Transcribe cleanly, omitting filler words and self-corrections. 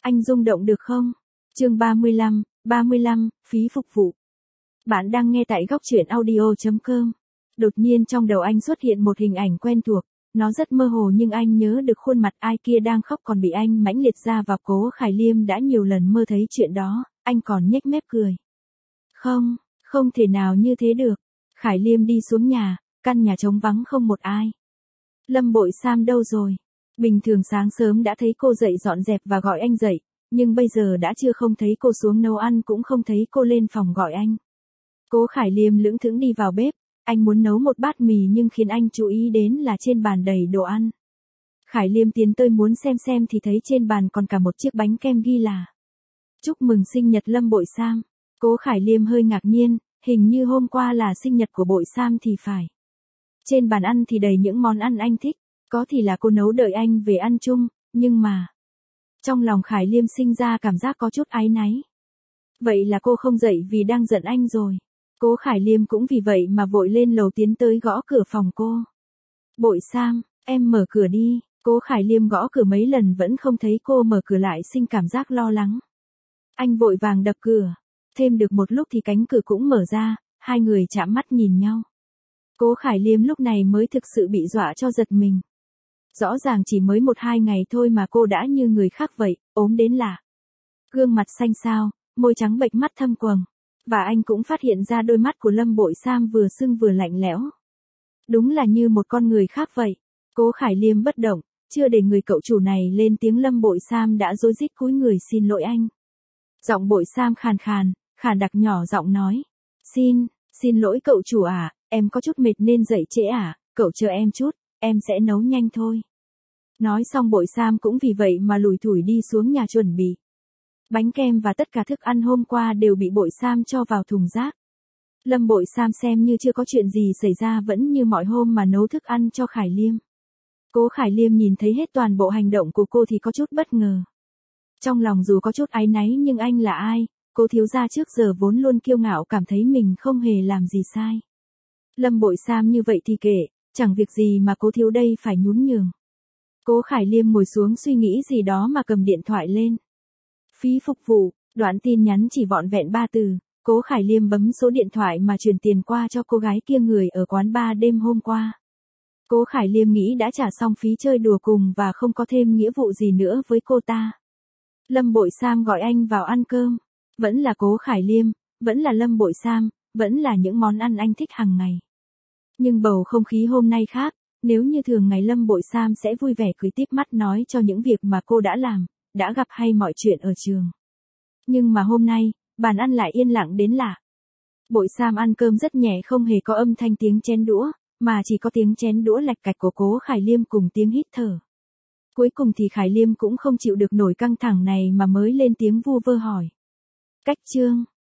Anh rung động được không? Chương 35, phí phục vụ. Bạn đang nghe tại góc truyện audio.com. Đột nhiên trong đầu anh xuất hiện một hình ảnh quen thuộc, nó rất mơ hồ nhưng anh nhớ được khuôn mặt ai kia đang khóc còn bị anh mãnh liệt ra và Cố Khải Liêm đã nhiều lần mơ thấy chuyện đó, anh còn nhếch mép cười. Không thể nào như thế được. Khải Liêm đi xuống nhà, căn nhà trống vắng không một ai. Lâm Bội Sam đâu rồi? Bình thường sáng sớm đã thấy cô dậy dọn dẹp và gọi anh dậy, nhưng bây giờ đã chưa không thấy cô xuống nấu ăn cũng không thấy cô lên phòng gọi anh. Cố Khải Liêm lững thững đi vào bếp, anh muốn nấu một bát mì nhưng khiến anh chú ý đến là trên bàn đầy đồ ăn. Khải Liêm tiến tới muốn xem thì thấy trên bàn còn cả một chiếc bánh kem ghi là chúc mừng sinh nhật Lâm Bội Sam. Cố Khải Liêm hơi ngạc nhiên, hình như hôm qua là sinh nhật của Bội Sam thì phải. Trên bàn ăn thì đầy những món ăn anh thích, có thì là cô nấu đợi anh về ăn chung, nhưng mà trong lòng Khải Liêm sinh ra cảm giác có chút áy náy. Vậy là cô không dậy vì đang giận anh rồi. Cố Khải Liêm cũng vì vậy mà vội lên lầu tiến tới gõ cửa phòng cô. Bội Sam, em mở cửa đi. Cố Khải Liêm gõ cửa mấy lần vẫn không thấy cô mở cửa lại sinh cảm giác lo lắng. Anh vội vàng đập cửa. Thêm được một lúc thì cánh cửa cũng mở ra, hai người chạm mắt nhìn nhau. Cố Khải Liêm lúc này mới thực sự bị dọa cho giật mình. Rõ ràng chỉ mới 1-2 ngày thôi mà cô đã như người khác vậy, ốm đến lạ. Gương mặt xanh xao, môi trắng bệch mắt thâm quầng. Và anh cũng phát hiện ra đôi mắt của Lâm Bội Sam vừa sưng vừa lạnh lẽo. Đúng là như một con người khác vậy. Cố Khải Liêm bất động, chưa để người cậu chủ này lên tiếng Lâm Bội Sam đã rối rít cúi người xin lỗi anh. Giọng Bội Sam khàn đặc nhỏ giọng nói. Xin lỗi cậu chủ à, em có chút mệt nên dậy trễ à, cậu chờ em chút, em sẽ nấu nhanh thôi. Nói xong Bội Sam cũng vì vậy mà lủi thủi đi xuống nhà chuẩn bị. Bánh kem và tất cả thức ăn hôm qua đều bị Bội Sam cho vào thùng rác. Lâm Bội Sam xem như chưa có chuyện gì xảy ra vẫn như mọi hôm mà nấu thức ăn cho Khải Liêm. Cố Khải Liêm nhìn thấy hết toàn bộ hành động của cô thì có chút bất ngờ. Trong lòng dù có chút áy náy nhưng anh là ai, cô thiếu gia trước giờ vốn luôn kiêu ngạo cảm thấy mình không hề làm gì sai. Lâm Bội Sam như vậy thì kệ, chẳng việc gì mà cô thiếu đây phải nhún nhường. Cố Khải Liêm ngồi xuống suy nghĩ gì đó mà cầm điện thoại lên. Phí phục vụ, đoạn tin nhắn chỉ vọn vẹn 3 từ, Cố Khải Liêm bấm số điện thoại mà chuyển tiền qua cho cô gái kia người ở quán bar đêm hôm qua. Cố Khải Liêm nghĩ đã trả xong phí chơi đùa cùng và không có thêm nghĩa vụ gì nữa với cô ta. Lâm Bội Sam gọi anh vào ăn cơm, vẫn là Cố Khải Liêm, vẫn là Lâm Bội Sam, vẫn là những món ăn anh thích hàng ngày. Nhưng bầu không khí hôm nay khác, nếu như thường ngày Lâm Bội Sam sẽ vui vẻ cười tít mắt nói cho những việc mà cô đã làm, đã gặp hay mọi chuyện ở trường. Nhưng mà hôm nay, bàn ăn lại yên lặng đến lạ. Bội Sam ăn cơm rất nhẹ không hề có âm thanh tiếng chén đũa, mà chỉ có tiếng chén đũa lạch cạch của Cố Khải Liêm cùng tiếng hít thở. Cuối cùng thì Khải Liêm cũng không chịu được nổi căng thẳng này mà mới lên tiếng vu vơ hỏi. Cách Trương,